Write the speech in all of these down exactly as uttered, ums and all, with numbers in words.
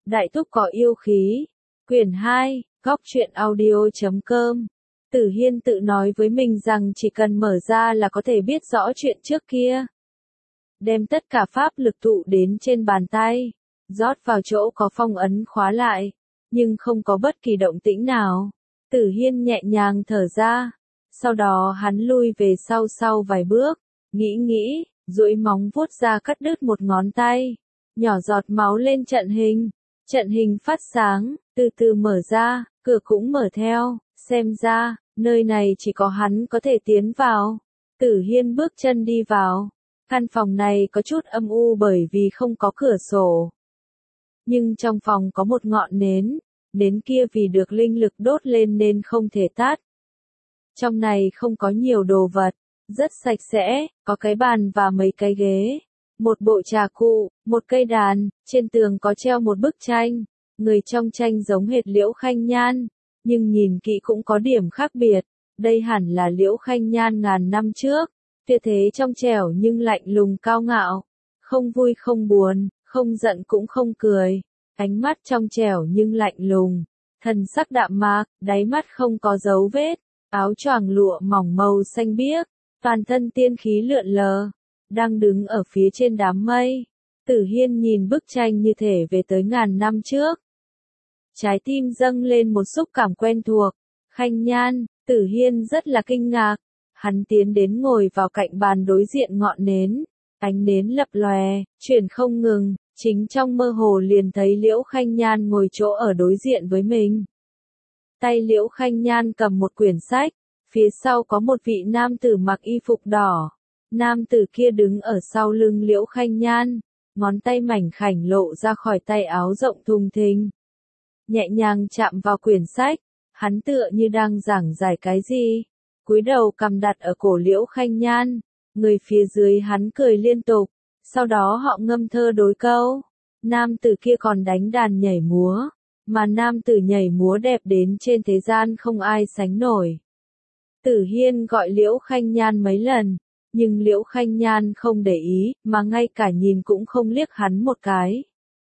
Đại Thúc có yêu khí. Quyển hai, góc truyện audio chấm com. Tử Hiên tự nói với mình rằng chỉ cần mở ra là có thể biết rõ chuyện trước kia. Đem tất cả pháp lực tụ đến trên bàn tay, rót vào chỗ có phong ấn khóa lại, nhưng không có bất kỳ động tĩnh nào. Tử Hiên nhẹ nhàng thở ra, sau đó hắn lui về sau sau vài bước, nghĩ nghĩ, duỗi móng vuốt ra cắt đứt một ngón tay, nhỏ giọt máu lên trận hình. Trận hình phát sáng, từ từ mở ra, cửa cũng mở theo, xem ra, nơi này chỉ có hắn có thể tiến vào. Tử Hiên bước chân đi vào. Căn phòng này có chút âm u bởi vì không có cửa sổ. Nhưng trong phòng có một ngọn nến, nến kia vì được linh lực đốt lên nên không thể tắt. Trong này không có nhiều đồ vật, rất sạch sẽ, có cái bàn và mấy cái ghế. Một bộ trà cụ, một cây đàn, trên tường có treo một bức tranh, người trong tranh giống hệt Liễu Khanh Nhan, nhưng nhìn kỹ cũng có điểm khác biệt, đây hẳn là Liễu Khanh Nhan ngàn năm trước, tuyệt thế trong trẻo nhưng lạnh lùng cao ngạo, không vui không buồn, không giận cũng không cười, ánh mắt trong trẻo nhưng lạnh lùng, thần sắc đạm mạc, đáy mắt không có dấu vết, áo choàng lụa mỏng màu xanh biếc, toàn thân tiên khí lượn lờ. Đang đứng ở phía trên đám mây. Tử Hiên nhìn bức tranh như thể về tới ngàn năm trước. Trái tim dâng lên một xúc cảm quen thuộc. Khanh Nhan, Tử Hiên rất là kinh ngạc. Hắn tiến đến ngồi vào cạnh bàn đối diện ngọn nến. Ánh nến lập lòe, chuyển không ngừng, chính trong mơ hồ liền thấy Liễu Khanh Nhan ngồi chỗ ở đối diện với mình. Tay Liễu Khanh Nhan cầm một quyển sách, phía sau có một vị nam tử mặc y phục đỏ. Nam tử kia đứng ở sau lưng Liễu Khanh Nhan, ngón tay mảnh khảnh lộ ra khỏi tay áo rộng thùng thình. Nhẹ nhàng chạm vào quyển sách, hắn tựa như đang giảng giải cái gì. Cúi đầu cầm đặt ở cổ Liễu Khanh Nhan, người phía dưới hắn cười liên tục, sau đó họ ngâm thơ đối câu. Nam tử kia còn đánh đàn nhảy múa, mà nam tử nhảy múa đẹp đến trên thế gian không ai sánh nổi. Tử Hiên gọi Liễu Khanh Nhan mấy lần. Nhưng Liễu Khanh Nhan không để ý, mà ngay cả nhìn cũng không liếc hắn một cái.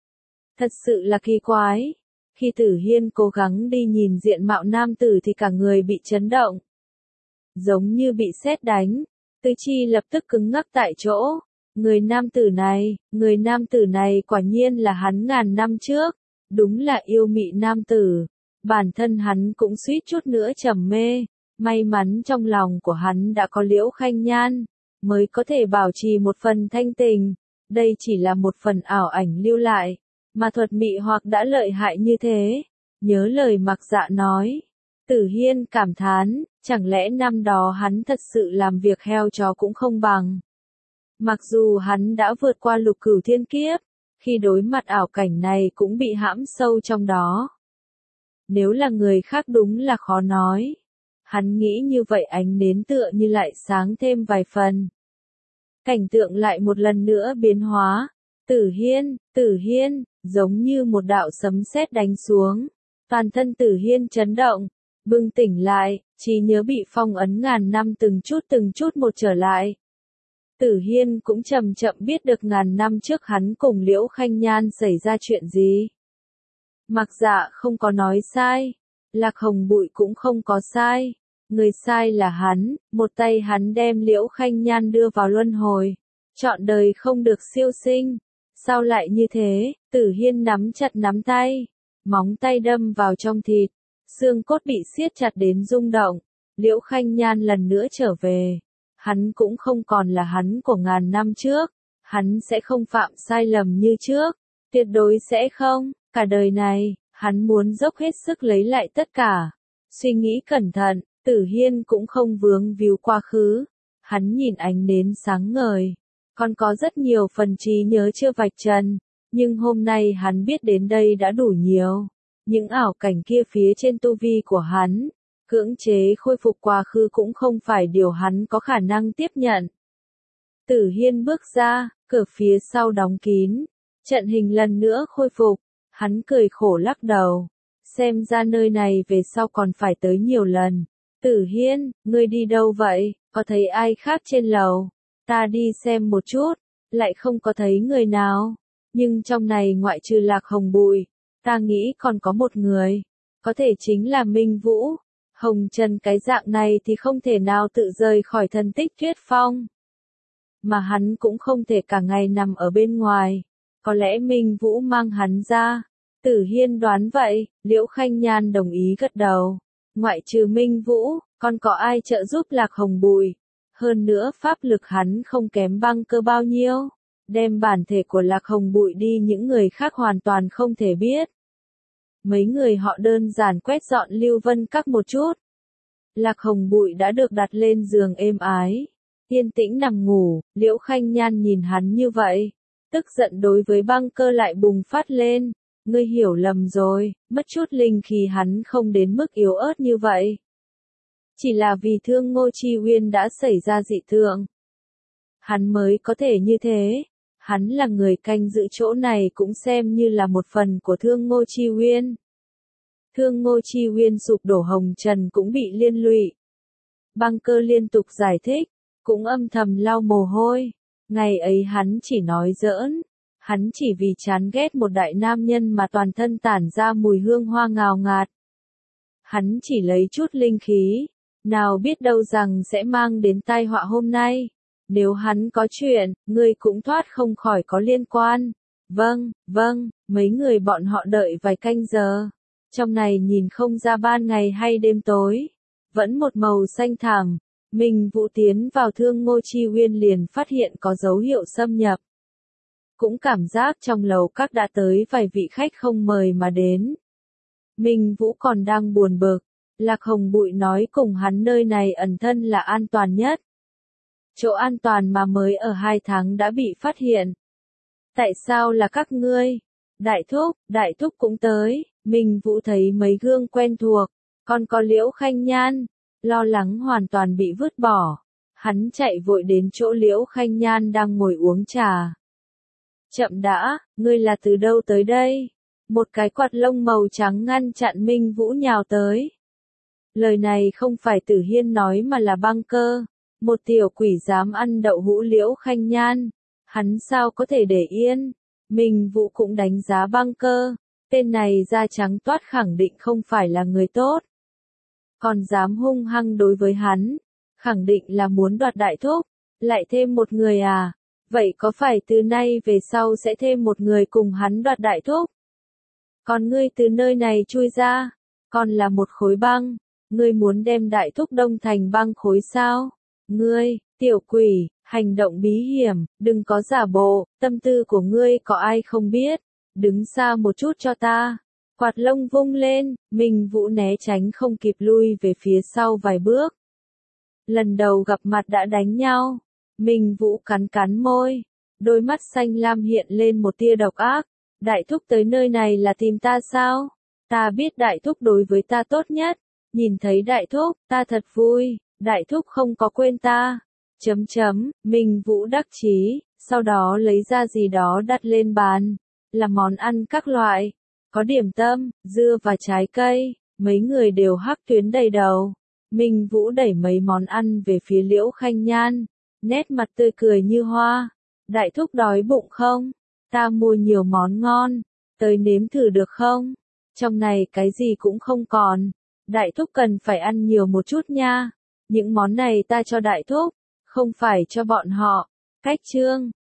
Thật sự là kỳ quái. Khi Tử Hiên cố gắng đi nhìn diện mạo nam tử thì cả người bị chấn động. Giống như bị sét đánh, tứ chi lập tức cứng ngắc tại chỗ. Người nam tử này, người nam tử này quả nhiên là hắn ngàn năm trước. Đúng là yêu mị nam tử. Bản thân hắn cũng suýt chút nữa trầm mê. May mắn trong lòng của hắn đã có Liễu Khanh Nhan, mới có thể bảo trì một phần thanh tình. Đây chỉ là một phần ảo ảnh lưu lại, mà thuật mị hoặc đã lợi hại như thế. Nhớ lời Mặc Dạ nói, Tử Hiên cảm thán, chẳng lẽ năm đó hắn thật sự làm việc heo chó cũng không bằng. Mặc dù hắn đã vượt qua lục cửu thiên kiếp, khi đối mặt ảo cảnh này cũng bị hãm sâu trong đó. Nếu là người khác đúng là khó nói. Hắn nghĩ như vậy ánh nến tựa như lại sáng thêm vài phần. Cảnh tượng lại một lần nữa biến hóa. Tử Hiên, Tử Hiên, giống như một đạo sấm sét đánh xuống. Toàn thân Tử Hiên chấn động, bừng tỉnh lại, trí nhớ bị phong ấn ngàn năm từng chút từng chút một trở lại. Tử Hiên cũng chậm chậm biết được ngàn năm trước hắn cùng Liễu Khanh Nhan xảy ra chuyện gì. Mặc Dạ không có nói sai. Lạc Hồng Bụi cũng không có sai, người sai là hắn, một tay hắn đem Liễu Khanh Nhan đưa vào luân hồi, trọn đời không được siêu sinh. Sao lại như thế? Tử Hiên nắm chặt nắm tay, móng tay đâm vào trong thịt, xương cốt bị siết chặt đến rung động. Liễu Khanh Nhan lần nữa trở về, hắn cũng không còn là hắn của ngàn năm trước, hắn sẽ không phạm sai lầm như trước, tuyệt đối sẽ không, cả đời này. Hắn muốn dốc hết sức lấy lại tất cả. Suy nghĩ cẩn thận, Tử Hiên cũng không vướng víu quá khứ. Hắn nhìn ánh nến sáng ngời. Còn có rất nhiều phần trí nhớ chưa vạch trần. Nhưng hôm nay hắn biết đến đây đã đủ nhiều. Những ảo cảnh kia phía trên tu vi của hắn. Cưỡng chế khôi phục quá khứ cũng không phải điều hắn có khả năng tiếp nhận. Tử Hiên bước ra, cửa phía sau đóng kín. Trận hình lần nữa khôi phục. Hắn cười khổ lắc đầu. Xem ra nơi này về sau còn phải tới nhiều lần. Tử Hiên, ngươi đi đâu vậy? Có thấy ai khác trên lầu? Ta đi xem một chút. Lại không có thấy người nào. Nhưng trong này ngoại trừ Lạc Hồng Bụi, Ta nghĩ còn có một người, có thể chính là Minh Vũ. Hồng Trần cái dạng này thì không thể nào tự rời khỏi thân tích Tuyết Phong. Mà hắn cũng không thể cả ngày nằm ở bên ngoài. Có lẽ Minh Vũ mang hắn ra. Tử Hiên đoán vậy, Liễu Khanh Nhan đồng ý gật đầu. Ngoại trừ Minh Vũ, còn có ai trợ giúp Lạc Hồng Bụi. Hơn nữa pháp lực hắn không kém Băng Cơ bao nhiêu. Đem bản thể của Lạc Hồng Bụi đi những người khác hoàn toàn không thể biết. Mấy người họ đơn giản quét dọn Lưu Vân Các một chút. Lạc Hồng Bụi đã được đặt lên giường êm ái. Yên tĩnh nằm ngủ, Liễu Khanh Nhan nhìn hắn như vậy. Tức giận đối với Băng Cơ lại bùng phát lên. Ngươi hiểu lầm rồi, mất chút linh khí hắn không đến mức yếu ớt như vậy. Chỉ là vì Thương Ngô Chi Uyên đã xảy ra dị tượng. Hắn mới có thể như thế. Hắn là người canh giữ chỗ này cũng xem như là một phần của Thương Ngô Chi Uyên. Thương Ngô Chi Uyên sụp đổ, Hồng Trần cũng bị liên lụy. Băng Cơ liên tục giải thích, cũng âm thầm lau mồ hôi. Ngày ấy hắn chỉ nói giỡn. Hắn chỉ vì chán ghét một đại nam nhân mà toàn thân tản ra mùi hương hoa ngào ngạt. Hắn chỉ lấy chút linh khí, nào biết đâu rằng sẽ mang đến tai họa hôm nay. Nếu hắn có chuyện, ngươi cũng thoát không khỏi có liên quan. Vâng, vâng, mấy người bọn họ đợi vài canh giờ. Trong này nhìn không ra ban ngày hay đêm tối. Vẫn một màu xanh thẳm. Minh Vũ tiến vào Thương Ngô Chi Uyên liền phát hiện có dấu hiệu xâm nhập. Cũng cảm giác trong lầu các đã tới vài vị khách không mời mà đến. Minh Vũ còn đang buồn bực. Lạc Hồng Bụi nói cùng hắn nơi này ẩn thân là an toàn nhất. Chỗ an toàn mà mới ở hai tháng đã bị phát hiện. Tại sao là các ngươi? Đại thúc, đại thúc cũng tới. Minh Vũ thấy mấy gương quen thuộc. Còn có Liễu Khanh Nhan. Lo lắng hoàn toàn bị vứt bỏ. Hắn chạy vội đến chỗ Liễu Khanh Nhan đang ngồi uống trà. Chậm đã, ngươi là từ đâu tới đây? Một cái quạt lông màu trắng ngăn chặn Minh Vũ nhào tới. Lời này không phải Tử Hiên nói mà là Băng Cơ. Một tiểu quỷ dám ăn đậu hũ Liễu Khanh Nhan. Hắn sao có thể để yên? Minh Vũ cũng đánh giá Băng Cơ. Tên này da trắng toát khẳng định không phải là người tốt. Còn dám hung hăng đối với hắn. Khẳng định là muốn đoạt đại thúc. Lại thêm một người à? Vậy có phải từ nay về sau sẽ thêm một người cùng hắn đoạt đại thúc? Còn ngươi từ nơi này chui ra, còn là một khối băng, ngươi muốn đem đại thúc đông thành băng khối sao? Ngươi, tiểu quỷ, hành động bí hiểm, đừng có giả bộ, tâm tư của ngươi có ai không biết, đứng xa một chút cho ta. Quạt lông vung lên, Minh Vũ né tránh không kịp lui về phía sau vài bước. Lần đầu gặp mặt đã đánh nhau. Minh Vũ cắn cắn môi, đôi mắt xanh lam hiện lên một tia độc ác. Đại thúc tới nơi này là tìm ta sao? Ta biết đại thúc đối với ta tốt nhất. Nhìn thấy đại thúc, ta thật vui. Đại thúc không có quên ta. Chấm chấm, Minh Vũ đắc chí, sau đó lấy ra gì đó đặt lên bàn. Là món ăn các loại. Có điểm tâm, dưa và trái cây. Mấy người đều hắc tuyến đầy đầu. Minh Vũ đẩy mấy món ăn về phía Liễu Khanh Nhan. Nét mặt tươi cười như hoa. Đại thúc đói bụng không? Ta mua nhiều món ngon. Tới nếm thử được không? Trong này cái gì cũng không còn. Đại thúc cần phải ăn nhiều một chút nha. Những món này ta cho đại thúc, không phải cho bọn họ. Cách chương